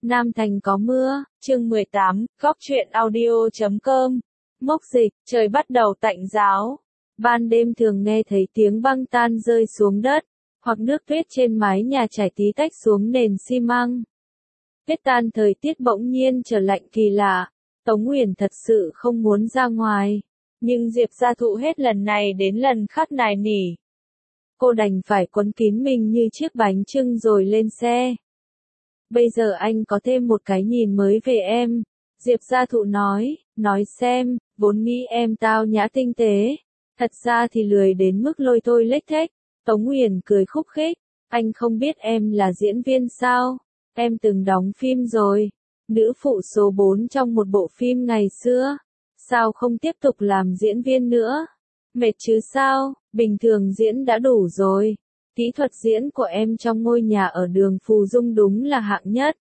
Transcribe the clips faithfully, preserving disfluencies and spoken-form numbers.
Nam Thành có mưa, chương mười tám, góc truyện audio chấm com. Mốc dịch, trời bắt đầu tạnh ráo. Ban đêm thường nghe thấy tiếng băng tan rơi xuống đất, hoặc nước tuyết trên mái nhà chảy tí tách xuống nền xi măng. Tuyết tan thời tiết bỗng nhiên trở lạnh kỳ lạ. Tống Uyển thật sự không muốn ra ngoài, nhưng Diệp Gia Thụ hết lần này đến lần khác nài nỉ. Cô đành phải quấn kín mình như chiếc bánh chưng rồi lên xe. Bây giờ anh có thêm một cái nhìn mới về em, Diệp Gia Thụ nói, nói xem, vốn nghĩ em tao nhã tinh tế, thật ra thì lười đến mức lôi thôi lếch thếch. Tống Uyển cười khúc khích, anh không biết em là diễn viên sao, em từng đóng phim rồi, nữ phụ số bốn trong một bộ phim ngày xưa, sao không tiếp tục làm diễn viên nữa, mệt chứ sao, bình thường diễn đã đủ rồi. Kỹ thuật diễn của em trong ngôi nhà ở đường Phù Dung đúng là hạng nhất.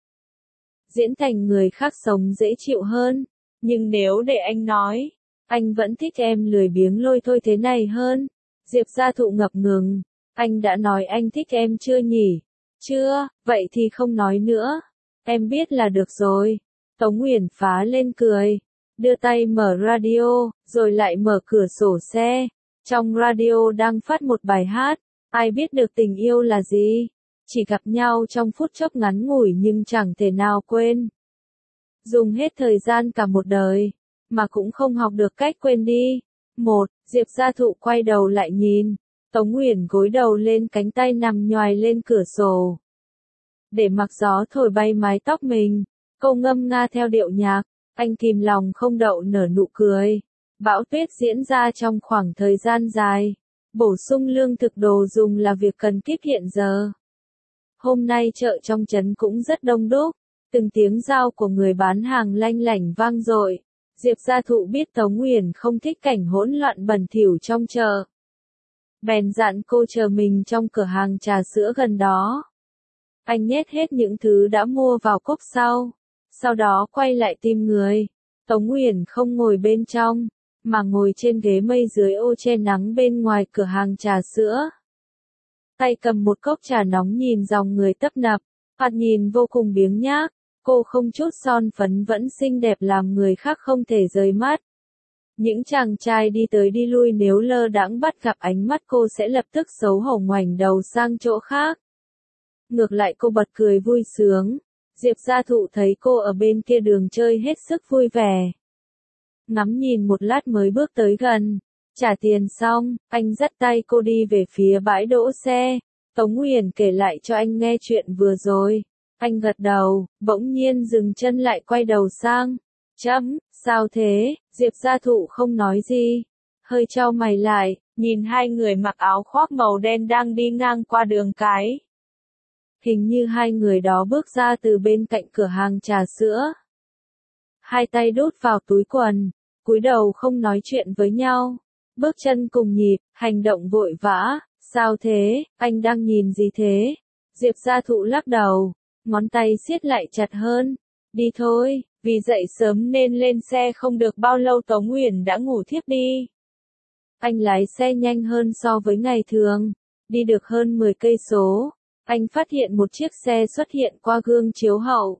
Diễn thành người khác sống dễ chịu hơn, nhưng nếu để anh nói, anh vẫn thích em lười biếng lôi thôi thế này hơn. Diệp Gia Thụ ngập ngừng, anh đã nói anh thích em chưa nhỉ? Chưa, vậy thì không nói nữa. Em biết là được rồi. Tống Uyển phá lên cười, đưa tay mở radio, rồi lại mở cửa sổ xe. Trong radio đang phát một bài hát. Ai biết được tình yêu là gì? Chỉ gặp nhau trong phút chốc ngắn ngủi nhưng chẳng thể nào quên. Dùng hết thời gian cả một đời, mà cũng không học được cách quên đi. Một, Diệp Gia Thụ quay đầu lại nhìn. Tống Uyển gối đầu lên cánh tay nằm nhoài lên cửa sổ. Để mặc gió thổi bay mái tóc mình, cô ngâm nga theo điệu nhạc, anh kìm lòng không đậu nở nụ cười. Bão tuyết diễn ra trong khoảng thời gian dài. Bổ sung lương thực đồ dùng là việc cần kíp hiện giờ. Hôm nay chợ trong trấn cũng rất đông đúc, từng tiếng rao của người bán hàng lanh lảnh vang dội. Diệp Gia Thụ biết Tống Uyển không thích cảnh hỗn loạn bẩn thỉu trong chợ. Bèn dặn cô chờ mình trong cửa hàng trà sữa gần đó. Anh nhét hết những thứ đã mua vào cốp sau, sau đó quay lại tìm người. Tống Uyển không ngồi bên trong, mà ngồi trên ghế mây dưới ô che nắng bên ngoài cửa hàng trà sữa. Tay cầm một cốc trà nóng nhìn dòng người tấp nập, thoạt nhìn vô cùng biếng nhác, cô không chút son phấn vẫn xinh đẹp làm người khác không thể rời mắt. Những chàng trai đi tới đi lui nếu lơ đãng bắt gặp ánh mắt cô sẽ lập tức xấu hổ ngoảnh đầu sang chỗ khác. Ngược lại cô bật cười vui sướng, Diệp Gia Thụ thấy cô ở bên kia đường chơi hết sức vui vẻ. Ngắm nhìn một lát mới bước tới gần, trả tiền xong, anh dắt tay cô đi về phía bãi đỗ xe. Tống Uyển kể lại cho anh nghe chuyện vừa rồi. Anh gật đầu, bỗng nhiên dừng chân lại quay đầu sang. Chấm, sao thế? Diệp Gia Thụ không nói gì, hơi chau mày lại, nhìn hai người mặc áo khoác màu đen đang đi ngang qua đường cái. Hình như hai người đó bước ra từ bên cạnh cửa hàng trà sữa. Hai tay đút vào túi quần, cúi đầu không nói chuyện với nhau, bước chân cùng nhịp, hành động vội vã. Sao thế, anh đang nhìn gì thế? Diệp Gia Thụ lắc đầu, ngón tay siết lại chặt hơn. Đi thôi, vì dậy sớm nên lên xe không được bao lâu Tống Uyển đã ngủ thiếp đi. Anh lái xe nhanh hơn so với ngày thường, đi được hơn mười cây số, anh phát hiện một chiếc xe xuất hiện qua gương chiếu hậu.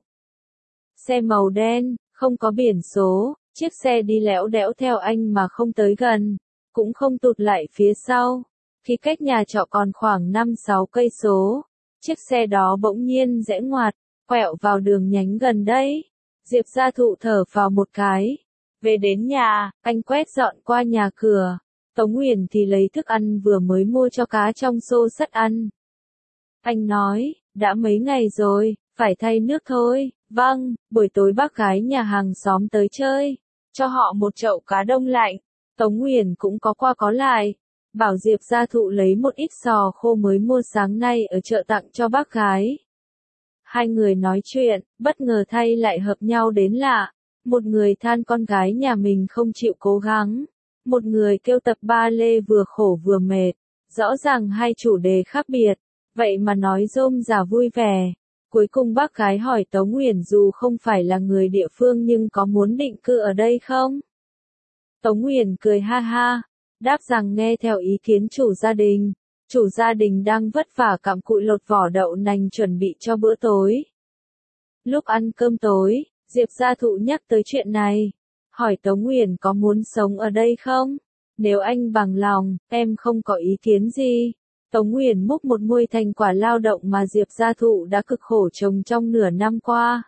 Xe màu đen, không có biển số, chiếc xe đi lẽo đẽo theo anh mà không tới gần, cũng không tụt lại phía sau. Khi cách nhà trọ còn khoảng năm sáu cây số, chiếc xe đó bỗng nhiên rẽ ngoặt, quẹo vào đường nhánh gần đây. Diệp Gia Thụ thở vào một cái. Về đến nhà, anh quét dọn qua nhà cửa. Tống Uyển thì lấy thức ăn vừa mới mua cho cá trong xô sắt ăn. Anh nói, đã mấy ngày rồi, phải thay nước thôi. Vâng, buổi tối bác gái nhà hàng xóm tới chơi, cho họ một chậu cá đông lạnh. Tống Uyển cũng có qua có lại, bảo Diệp Gia Thụ lấy một ít sò khô mới mua sáng nay ở chợ tặng cho bác gái. Hai người nói chuyện, bất ngờ thay lại hợp nhau đến lạ. Một người than con gái nhà mình không chịu cố gắng, một người kêu tập ba lê vừa khổ vừa mệt. Rõ ràng hai chủ đề khác biệt, vậy mà nói rôm rả vui vẻ. Cuối cùng bác gái hỏi Tống Uyển dù không phải là người địa phương nhưng có muốn định cư ở đây không? Tống Uyển cười ha ha, đáp rằng nghe theo ý kiến chủ gia đình. Chủ gia đình đang vất vả cặm cụi lột vỏ đậu nành chuẩn bị cho bữa tối. Lúc ăn cơm tối, Diệp Gia Thụ nhắc tới chuyện này. Hỏi Tống Uyển có muốn sống ở đây không? Nếu anh bằng lòng, em không có ý kiến gì. Tống Uyển múc một muôi thành quả lao động mà Diệp Gia Thụ đã cực khổ trồng trong nửa năm qua.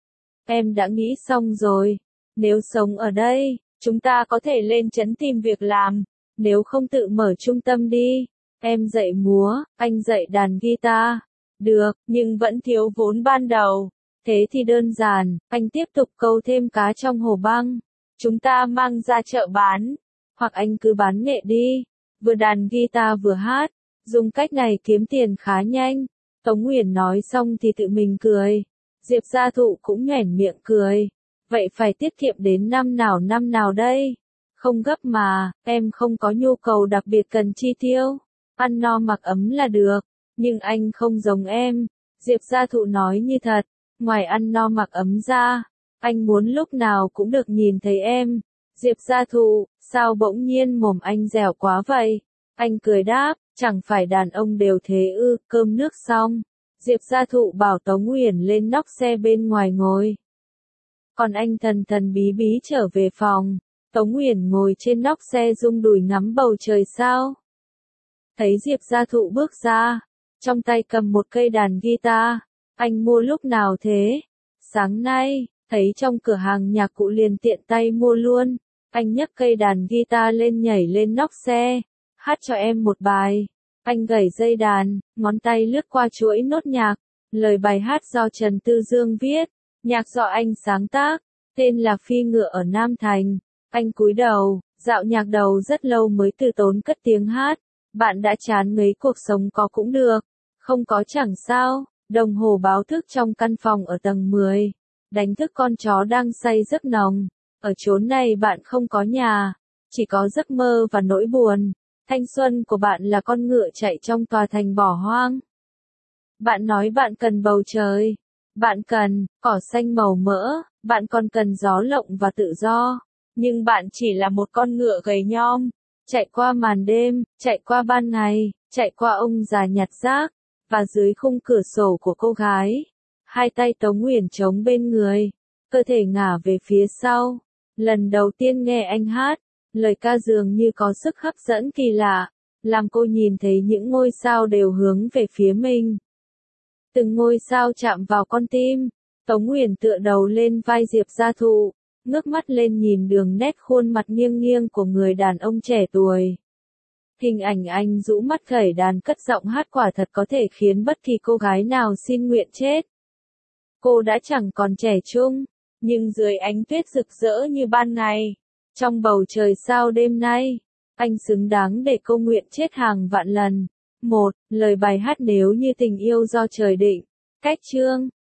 Em đã nghĩ xong rồi. Nếu sống ở đây, chúng ta có thể lên trấn tìm việc làm. Nếu không tự mở trung tâm đi. Em dạy múa, anh dạy đàn guitar. Được, nhưng vẫn thiếu vốn ban đầu. Thế thì đơn giản, anh tiếp tục câu thêm cá trong hồ băng. Chúng ta mang ra chợ bán. Hoặc anh cứ bán nghệ đi. Vừa đàn guitar vừa hát. Dùng cách này kiếm tiền khá nhanh. Tống Uyển nói xong thì tự mình cười. Diệp Gia Thụ cũng nhoẻn miệng cười. Vậy phải tiết kiệm đến năm nào năm nào đây? Không gấp mà, em không có nhu cầu đặc biệt cần chi tiêu. Ăn no mặc ấm là được. Nhưng anh không giống em. Diệp Gia Thụ nói như thật. Ngoài ăn no mặc ấm ra, anh muốn lúc nào cũng được nhìn thấy em. Diệp Gia Thụ, sao bỗng nhiên mồm anh dẻo quá vậy? Anh cười đáp, chẳng phải đàn ông đều thế ư, cơm nước xong. Diệp Gia Thụ bảo Tống Uyển lên nóc xe bên ngoài ngồi. Còn anh thần thần bí bí trở về phòng. Tống Uyển ngồi trên nóc xe rung đùi ngắm bầu trời sao. Thấy Diệp Gia Thụ bước ra, trong tay cầm một cây đàn guitar. Anh mua lúc nào thế? Sáng nay, thấy trong cửa hàng nhạc cụ liền tiện tay mua luôn. Anh nhấc cây đàn guitar lên nhảy lên nóc xe. Hát cho em một bài. Anh gảy dây đàn, ngón tay lướt qua chuỗi nốt nhạc. Lời bài hát do Trần Tư Dương viết. Nhạc do anh sáng tác. Tên là Phi Ngựa ở Nam Thành. Anh cúi đầu, dạo nhạc đầu rất lâu mới từ tốn cất tiếng hát. Bạn đã chán ngấy cuộc sống có cũng được. Không có chẳng sao. Đồng hồ báo thức trong căn phòng ở tầng mười. Đánh thức con chó đang say giấc nồng. Ở chốn này bạn không có nhà. Chỉ có giấc mơ và nỗi buồn. Thanh xuân của bạn là con ngựa chạy trong tòa thành bỏ hoang. Bạn nói bạn cần bầu trời. Bạn cần cỏ xanh màu mỡ. Bạn còn cần gió lộng và tự do. Nhưng bạn chỉ là một con ngựa gầy nhom. Chạy qua màn đêm, chạy qua ban ngày, chạy qua ông già nhặt rác. Và dưới khung cửa sổ của cô gái. Hai tay Tống Uyển chống bên người. Cơ thể ngả về phía sau. Lần đầu tiên nghe anh hát. Lời ca dường như có sức hấp dẫn kỳ lạ. Làm cô nhìn thấy những ngôi sao đều hướng về phía mình. Từng ngôi sao chạm vào con tim. Tống Uyển tựa đầu lên vai Diệp Gia Thụ. Ngước mắt lên nhìn đường nét khuôn mặt nghiêng nghiêng của người đàn ông trẻ tuổi. Hình ảnh anh rũ mắt gảy đàn cất giọng hát quả thật có thể khiến bất kỳ cô gái nào xin nguyện chết. Cô đã chẳng còn trẻ trung, nhưng dưới ánh tuyết rực rỡ như ban ngày, trong bầu trời sao đêm nay, anh xứng đáng để cô nguyện chết hàng vạn lần. Một, lời bài hát Nếu Như Tình Yêu do trời định. Cách chương